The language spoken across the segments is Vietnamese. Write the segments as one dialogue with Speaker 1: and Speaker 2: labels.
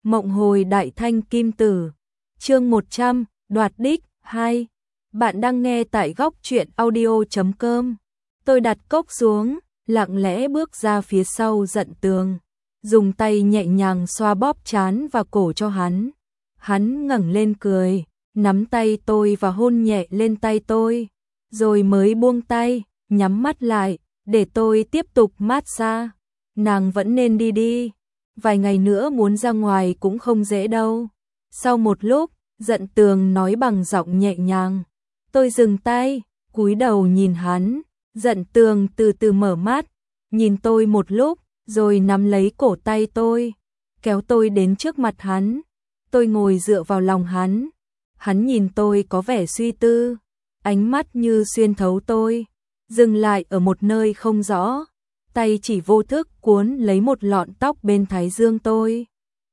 Speaker 1: Mộng hồi đại thanh kim tử. Chương 100, đoạt đích 2. Bạn đang nghe tại góc truyện audio.com. Tôi đặt cốc xuống, lặng lẽ bước ra phía sau Dận Tường, dùng tay nhẹ nhàng xoa bóp trán và cổ cho hắn. Hắn ngẩng lên cười, nắm tay tôi và hôn nhẹ lên tay tôi, rồi mới buông tay, nhắm mắt lại, để tôi tiếp tục massage. Nàng vẫn nên đi, vài ngày nữa muốn ra ngoài cũng không dễ đâu. Sau một lúc, Dận Tường nói bằng giọng nhẹ nhàng. Tôi dừng tay, cúi đầu nhìn hắn. Dận Tường từ từ mở mắt, nhìn tôi một lúc, rồi nắm lấy cổ tay tôi, kéo tôi đến trước mặt hắn. Tôi ngồi dựa vào lòng hắn. Hắn nhìn tôi có vẻ suy tư, ánh mắt như xuyên thấu tôi, dừng lại ở một nơi không rõ. Tay chỉ vô thức cuốn lấy một lọn tóc bên thái dương tôi.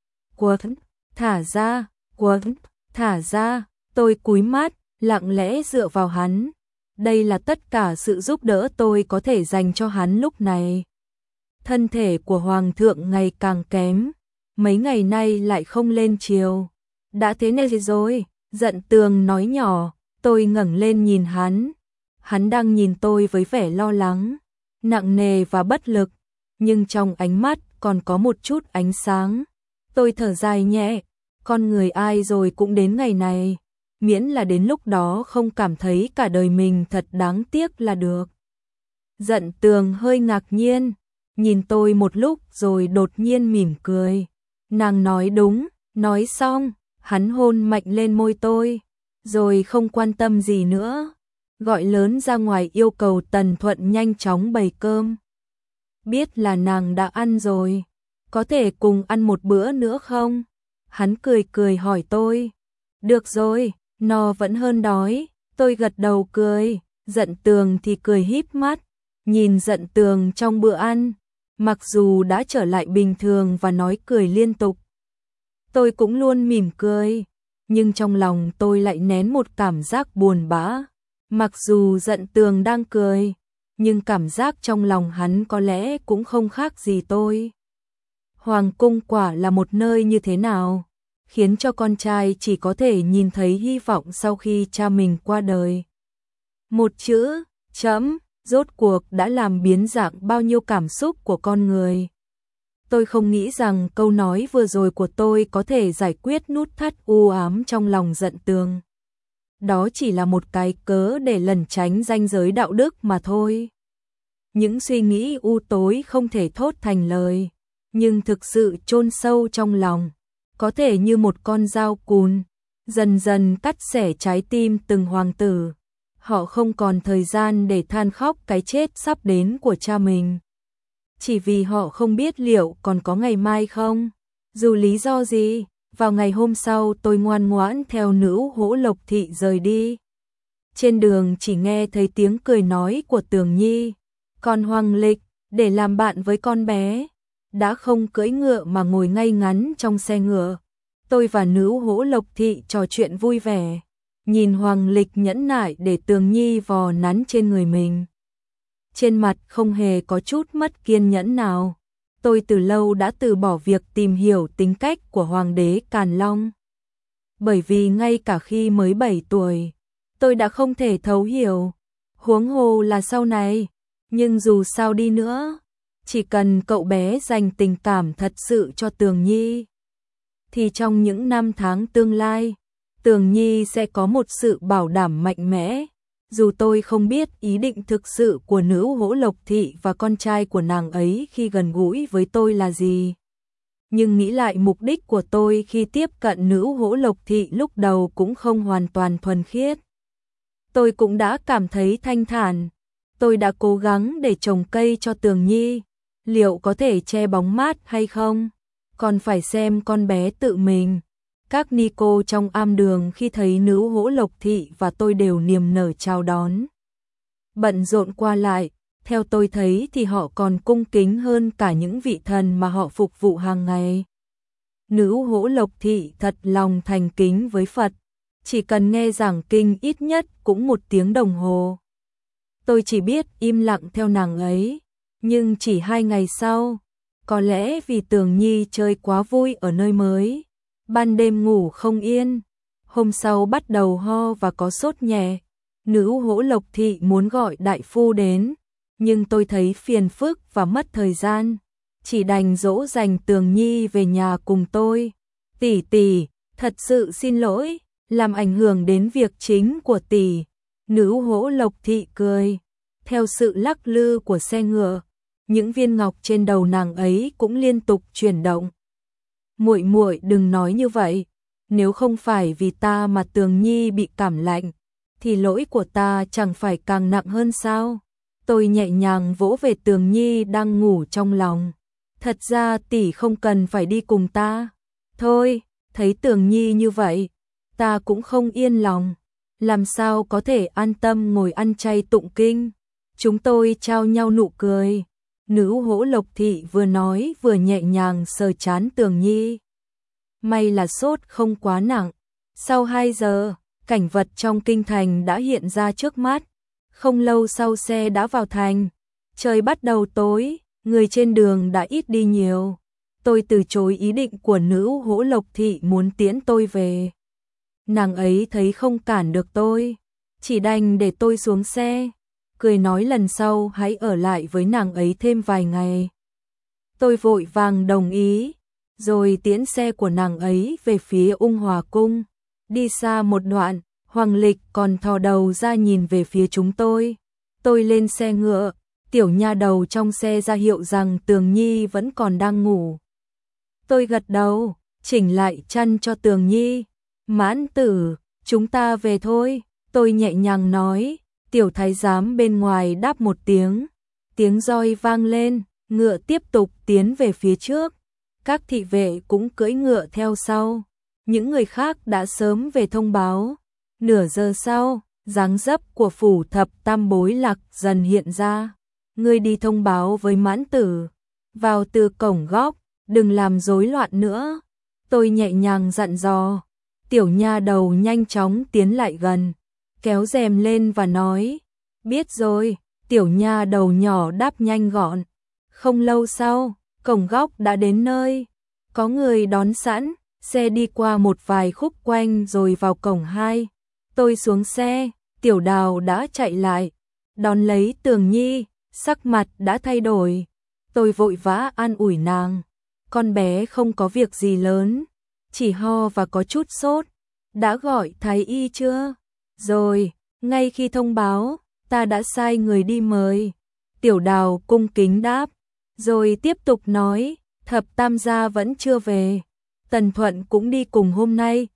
Speaker 1: Quấn, thả ra, quấn, thả ra. Tôi cúi mắt, lặng lẽ dựa vào hắn. Đây là tất cả sự giúp đỡ tôi có thể dành cho hắn lúc này. Thân thể của Hoàng thượng ngày càng kém, mấy ngày nay lại không lên chiều. Đã thế này rồi, Dận Tường nói nhỏ. Tôi ngẩng lên nhìn hắn. Hắn đang nhìn tôi với vẻ lo lắng, nặng nề và bất lực, nhưng trong ánh mắt còn có một chút ánh sáng. Tôi thở dài nhẹ, con người ai rồi cũng đến ngày này, miễn là đến lúc đó không cảm thấy cả đời mình thật đáng tiếc là được. Dận Tường hơi ngạc nhiên, nhìn tôi một lúc rồi đột nhiên mỉm cười. Nàng nói đúng. Nói xong, hắn hôn mạnh lên môi tôi, rồi không quan tâm gì nữa, gọi lớn ra ngoài yêu cầu Tần Thuận nhanh chóng bày cơm. Biết là nàng đã ăn rồi, có thể cùng ăn một bữa nữa không? Hắn cười cười hỏi tôi. Được rồi, no vẫn hơn đói. Tôi gật đầu cười. Dận Tường thì cười híp mắt, nhìn Dận Tường trong bữa ăn, mặc dù đã trở lại bình thường và nói cười liên tục. Tôi cũng luôn mỉm cười, nhưng trong lòng tôi lại nén một cảm giác buồn bã. Mặc dù Dận Tường đang cười, nhưng cảm giác trong lòng hắn có lẽ cũng không khác gì tôi. Hoàng cung quả là một nơi như thế nào, khiến cho con trai chỉ có thể nhìn thấy hy vọng sau khi cha mình qua đời. Một chữ, chấm, rốt cuộc đã làm biến dạng bao nhiêu cảm xúc của con người. Tôi không nghĩ rằng câu nói vừa rồi của tôi có thể giải quyết nút thắt u ám trong lòng Dận Tường. Đó chỉ là một cái cớ để lẩn tránh ranh giới đạo đức mà thôi. Những suy nghĩ u tối không thể thốt thành lời, nhưng thực sự chôn sâu trong lòng, có thể như một con dao cùn, dần dần cắt xẻ trái tim từng hoàng tử. Họ không còn thời gian để than khóc cái chết sắp đến của cha mình, chỉ vì họ không biết liệu còn có ngày mai không. Dù lý do gì, vào ngày hôm sau tôi ngoan ngoãn theo Nữ Hỗ Lộc Thị rời đi. Trên đường chỉ nghe thấy tiếng cười nói của Tường Nhi. Con Hoàng Lịch, để làm bạn với con bé, đã không cưỡi ngựa mà ngồi ngay ngắn trong xe ngựa. Tôi và Nữ Hỗ Lộc Thị trò chuyện vui vẻ, nhìn Hoàng Lịch nhẫn nại để Tường Nhi vò nắn trên người mình. Trên mặt không hề có chút mất kiên nhẫn nào. Tôi từ lâu đã từ bỏ việc tìm hiểu tính cách của Hoàng đế Càn Long. Bởi vì ngay cả khi mới 7 tuổi, tôi đã không thể thấu hiểu, huống hồ là sau này. Nhưng dù sao đi nữa, chỉ cần cậu bé dành tình cảm thật sự cho Tường Nhi, thì trong những năm tháng tương lai, Tường Nhi sẽ có một sự bảo đảm mạnh mẽ. Dù tôi không biết ý định thực sự của Nữ Hỗ Lộc Thị và con trai của nàng ấy khi gần gũi với tôi là gì, nhưng nghĩ lại mục đích của tôi khi tiếp cận Nữ Hỗ Lộc Thị lúc đầu cũng không hoàn toàn thuần khiết. Tôi cũng đã cảm thấy thanh thản. Tôi đã cố gắng để trồng cây cho Tường Nhi, liệu có thể che bóng mát hay không, còn phải xem con bé tự mình. Các ni cô trong am đường khi thấy Nữ Hỗ Lộc Thị và tôi đều niềm nở chào đón. Bận rộn qua lại, theo tôi thấy thì họ còn cung kính hơn cả những vị thần mà họ phục vụ hàng ngày. Nữ Hỗ Lộc Thị thật lòng thành kính với Phật, chỉ cần nghe giảng kinh ít nhất cũng 1 tiếng đồng hồ. Tôi chỉ biết im lặng theo nàng ấy, nhưng chỉ 2 ngày sau, Có lẽ vì Tường Nhi chơi quá vui ở nơi mới, ban đêm ngủ không yên, hôm sau bắt đầu ho và có sốt nhẹ. Nữ Hỗ Lộc Thị muốn gọi đại phu đến, nhưng tôi thấy phiền phức và mất thời gian, chỉ đành dỗ dành Tường Nhi về nhà cùng tôi. Tỷ tỷ, thật sự xin lỗi, làm ảnh hưởng đến việc chính của tỷ. Nữ Hỗ Lộc Thị cười, theo sự lắc lư của xe ngựa, những viên ngọc trên đầu nàng ấy cũng liên tục chuyển động. Muội muội đừng nói như vậy, nếu không phải vì ta mà Tường Nhi bị cảm lạnh, thì lỗi của ta chẳng phải càng nặng hơn sao? Tôi nhẹ nhàng vỗ về Tường Nhi đang ngủ trong lòng. Thật ra tỷ không cần phải đi cùng ta. Thôi, thấy Tường Nhi như vậy, ta cũng không yên lòng. Làm sao có thể an tâm ngồi ăn chay tụng kinh? Chúng tôi trao nhau nụ cười. Nữ Hỗ Lộc Thị vừa nói vừa nhẹ nhàng sờ trán Tường Nhi. May là sốt không quá nặng. Sau 2 giờ, cảnh vật trong kinh thành đã hiện ra trước mắt. Không lâu sau xe đã vào thành. Trời bắt đầu tối, người trên đường đã ít đi nhiều. Tôi từ chối ý định của nữ Hỗ Lộc Thị muốn tiễn tôi về. Nàng ấy thấy không cản được tôi, chỉ đành để tôi xuống xe, cười nói lần sau hãy ở lại với nàng ấy thêm vài ngày. Tôi vội vàng đồng ý, rồi tiễn xe của nàng ấy về phía Ung Hòa Cung. Đi xa một đoạn, Hoàng Lịch còn thò đầu ra nhìn về phía chúng tôi. Tôi lên xe ngựa, tiểu nha đầu trong xe ra hiệu rằng Tường Nhi vẫn còn đang ngủ. Tôi gật đầu, chỉnh lại chăn cho Tường Nhi. Mãn Tử, chúng ta về thôi, tôi nhẹ nhàng nói. Tiểu thái giám bên ngoài đáp một tiếng roi vang lên, ngựa tiếp tục tiến về phía trước. Các thị vệ cũng cưỡi ngựa theo sau. Những người khác đã sớm về thông báo. Nửa giờ sau, dáng dấp của phủ thập tam bối Lạc dần hiện ra. Ngươi đi thông báo với Mãn Tử, vào từ cổng góc, đừng làm rối loạn nữa. Tôi nhẹ nhàng dặn dò. Tiểu nha đầu nhanh chóng tiến lại gần, kéo rèm lên và nói, biết rồi. Tiểu nha đầu nhỏ đáp nhanh gọn. Không lâu sau, cổng góc đã đến nơi, có người đón sẵn, xe đi qua một vài khúc quanh rồi vào cổng 2. Tôi xuống xe, Tiểu Đào đã chạy lại, đón lấy Tường Nhi, sắc mặt đã thay đổi. Tôi vội vã an ủi nàng, con bé không có việc gì lớn, chỉ ho và có chút sốt. Đã gọi thái y chưa? Rồi, ngay khi thông báo, ta đã sai người đi mời. Tiểu Đào cung kính đáp, rồi tiếp tục nói, thập tam gia vẫn chưa về. Tần Thuận cũng đi cùng hôm nay.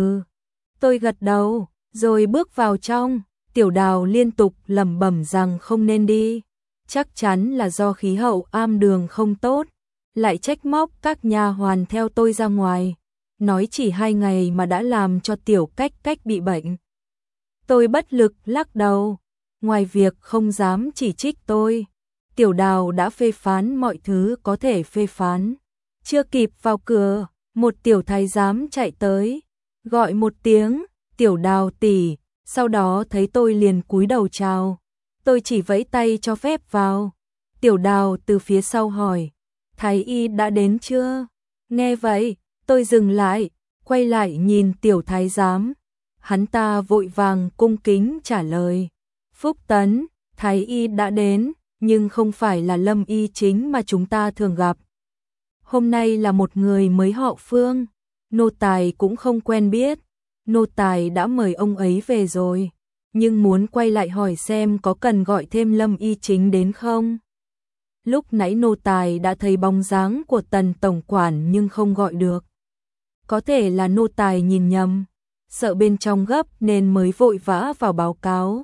Speaker 1: Tôi gật đầu, rồi bước vào trong. Tiểu Đào liên tục lẩm bẩm rằng không nên đi, chắc chắn là do khí hậu am đường không tốt, lại trách móc các nha hoàn theo tôi ra ngoài, nói chỉ 2 ngày mà đã làm cho Tiểu Cách Cách bị bệnh. Tôi bất lực lắc đầu, ngoài việc không dám chỉ trích tôi, Tiểu Đào đã phê phán mọi thứ có thể phê phán. Chưa kịp vào cửa, một tiểu thái giám chạy tới, gọi một tiếng, Tiểu Đào tỷ, sau đó thấy tôi liền cúi đầu chào. Tôi chỉ vẫy tay cho phép vào. Tiểu Đào từ phía sau hỏi, thái y đã đến chưa? Nghe vậy, tôi dừng lại, quay lại nhìn tiểu thái giám. Hắn ta vội vàng cung kính trả lời, Phúc Tấn, thái y đã đến, nhưng không phải là Lâm y chính mà chúng ta thường gặp. Hôm nay là một người mới họ Phương, nô tài cũng không quen biết. Nô tài đã mời ông ấy về rồi, nhưng muốn quay lại hỏi xem có cần gọi thêm Lâm y chính đến không. Lúc nãy nô tài đã thấy bóng dáng của Tần tổng quản nhưng không gọi được. Có thể là nô tài nhìn nhầm, sợ bên trong gấp nên mới vội vã vào báo cáo.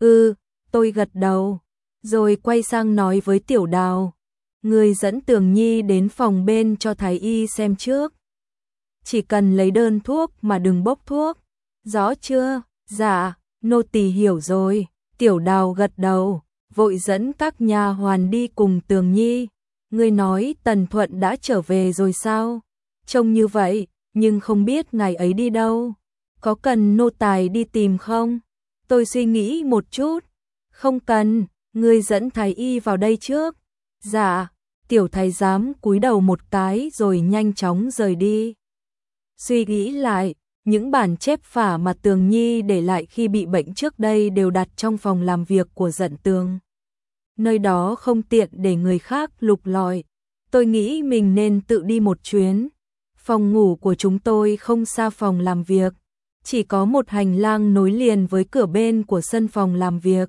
Speaker 1: Tôi gật đầu, rồi quay sang nói với Tiểu Đào, người dẫn Tường Nhi đến phòng bên cho thái y xem trước. Chỉ cần lấy đơn thuốc mà đừng bốc thuốc. Rõ chưa? Dạ, nô tỳ hiểu rồi. Tiểu Đào gật đầu, vội dẫn các nha hoàn đi cùng Tường Nhi. Ngươi nói Tần Thuận đã trở về rồi sao? Trông như vậy, nhưng không biết ngài ấy đi đâu. Có cần nô tài đi tìm không? Tôi suy nghĩ một chút. Không cần, ngươi dẫn thái y vào đây trước. Dạ. Tiểu thái giám cúi đầu một cái rồi nhanh chóng rời đi. Suy nghĩ lại, những bản chép phả mà Tường Nhi để lại khi bị bệnh trước đây đều đặt trong phòng làm việc của Dận Tường. Nơi đó không tiện để người khác lục lọi. Tôi nghĩ mình nên tự đi một chuyến. Phòng ngủ của chúng tôi không xa phòng làm việc, chỉ có một hành lang nối liền với cửa bên của sân phòng làm việc.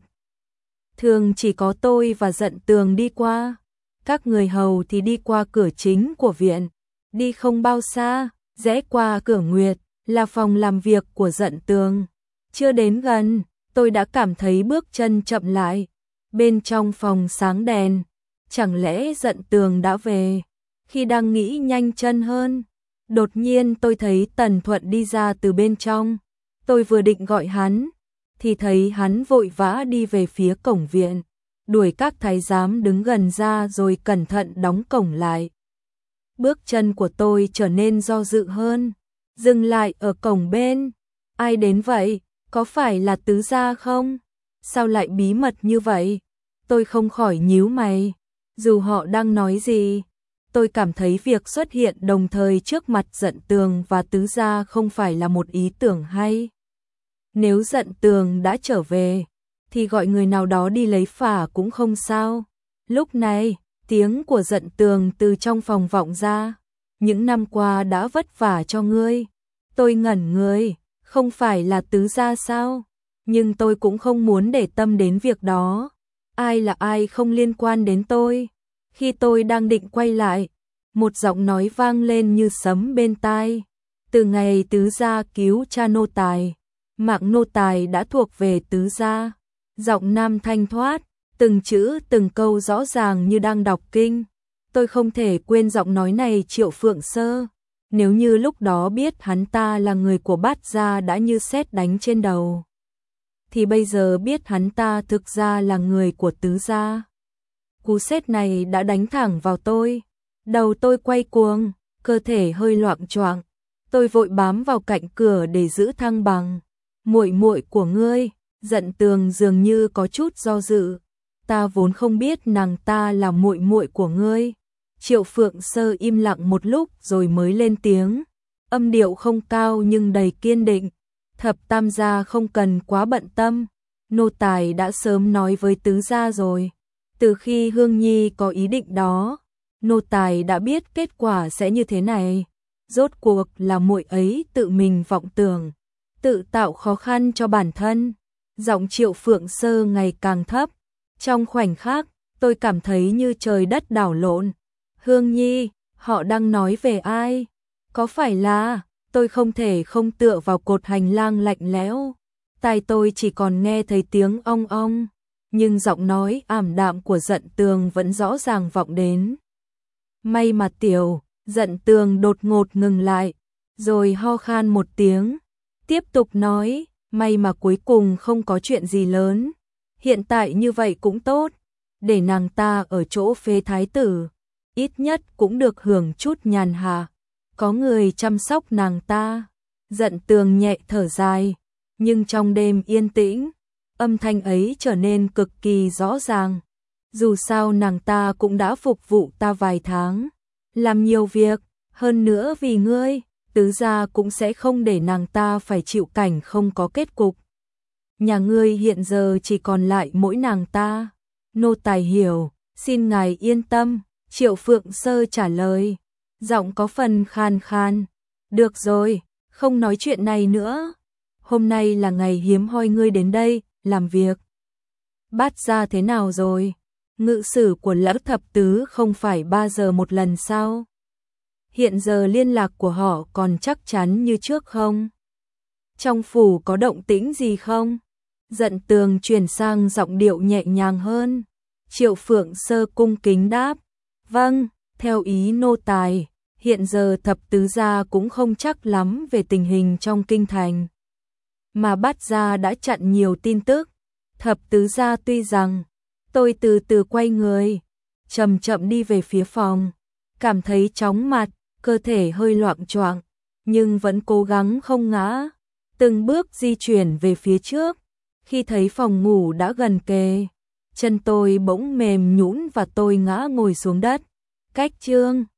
Speaker 1: Thường chỉ có tôi và Dận Tường đi qua, các người hầu thì đi qua cửa chính của viện. Đi không bao xa, rẽ qua cửa Nguyệt, là phòng làm việc của Dận Tường. Chưa đến gần, tôi đã cảm thấy bước chân chậm lại. Bên trong phòng sáng đèn, chẳng lẽ Dận Tường đã về? Khi đang nghĩ nhanh chân hơn, đột nhiên tôi thấy Tần Thuận đi ra từ bên trong. Tôi vừa định gọi hắn, thì thấy hắn vội vã đi về phía cổng viện, đuổi các thái giám đứng gần ra rồi cẩn thận đóng cổng lại. Bước chân của tôi trở nên do dự hơn, dừng lại ở cổng bên. Ai đến vậy? Có phải là tứ gia không? Sao lại bí mật như vậy? Tôi không khỏi nhíu mày. Dù họ đang nói gì, tôi cảm thấy việc xuất hiện đồng thời trước mặt Dận Tường và tứ gia không phải là một ý tưởng hay. Nếu Dận Tường đã trở về, thì gọi người nào đó đi lấy phả cũng không sao. Lúc này, tiếng của Dận Tường từ trong phòng vọng ra. Những năm qua đã vất vả cho ngươi. Tôi ngẩn người, không phải là tứ gia sao? Nhưng tôi cũng không muốn để tâm đến việc đó. Ai là ai không liên quan đến tôi. Khi tôi đang định quay lại, một giọng nói vang lên như sấm bên tai. Từ ngày tứ gia cứu cha nô tài, mạng nô tài đã thuộc về tứ gia. Giọng nam thanh thoát, từng chữ từng câu rõ ràng như đang đọc kinh. Tôi không thể quên giọng nói này Triệu Phượng Sơ. Nếu như lúc đó biết hắn ta là người của Bát gia đã như sét đánh trên đầu, thì bây giờ biết hắn ta thực ra là người của tứ gia. Cú sét này đã đánh thẳng vào tôi. Đầu tôi quay cuồng, cơ thể hơi loạng choạng. Tôi vội bám vào cạnh cửa để giữ thăng bằng. Muội muội của ngươi? Dận Tường dường như có chút do dự. Ta vốn không biết nàng ta là muội muội của ngươi. Triệu Phượng Sơ im lặng một lúc rồi mới lên tiếng. Âm điệu không cao nhưng đầy kiên định. Thập tam gia không cần quá bận tâm. Nô tài đã sớm nói với tứ gia rồi. Từ khi Hương Nhi có ý định đó, nô tài đã biết kết quả sẽ như thế này. Rốt cuộc là muội ấy tự mình vọng tưởng, tự tạo khó khăn cho bản thân. Giọng Triệu Phượng Sơ ngày càng thấp. Trong khoảnh khắc, tôi cảm thấy như trời đất đảo lộn. Hương Nhi, họ đang nói về ai? Có phải là... Tôi không thể không tựa vào cột hành lang lạnh lẽo. Tai tôi chỉ còn nghe thấy tiếng ong ong. Nhưng giọng nói ảm đạm của Dận Tường vẫn rõ ràng vọng đến. May mà tiểu, Dận Tường đột ngột ngừng lại, rồi ho khan một tiếng. Tiếp tục nói, may mà cuối cùng không có chuyện gì lớn. Hiện tại như vậy cũng tốt, để nàng ta ở chỗ phế thái tử. Ít nhất cũng được hưởng chút nhàn hạ. Có người chăm sóc nàng ta. Dận Tường nhẹ thở dài, nhưng trong đêm yên tĩnh, âm thanh ấy trở nên cực kỳ rõ ràng. Dù sao nàng ta cũng đã phục vụ ta vài tháng, làm nhiều việc, hơn nữa vì ngươi, tứ gia cũng sẽ không để nàng ta phải chịu cảnh không có kết cục. Nhà ngươi hiện giờ chỉ còn lại mỗi nàng ta. Nô tài hiểu, xin ngài yên tâm, Triệu Phượng Sơ trả lời. Giọng có phần khan khan. Được rồi, không nói chuyện này nữa. Hôm nay là ngày hiếm hoi ngươi đến đây, làm việc. Bát gia thế nào rồi? Ngự sử của Lã Thập Tứ không phải 3 giờ một lần sao? Hiện giờ liên lạc của họ còn chắc chắn như trước không? Trong phủ có động tĩnh gì không? Dận Tường chuyển sang giọng điệu nhẹ nhàng hơn. Triệu Phượng Sơ cung kính đáp. Vâng, theo ý nô tài. Hiện giờ Thập Tứ gia cũng không chắc lắm về tình hình trong kinh thành. Mà Bát gia đã chặn nhiều tin tức. Thập Tứ gia tuy rằng, tôi từ từ quay người, chậm chậm đi về phía phòng, cảm thấy chóng mặt, cơ thể hơi loạng choạng, nhưng vẫn cố gắng không ngã, từng bước di chuyển về phía trước. Khi thấy phòng ngủ đã gần kề, chân tôi bỗng mềm nhũn và tôi ngã ngồi xuống đất. Cách chương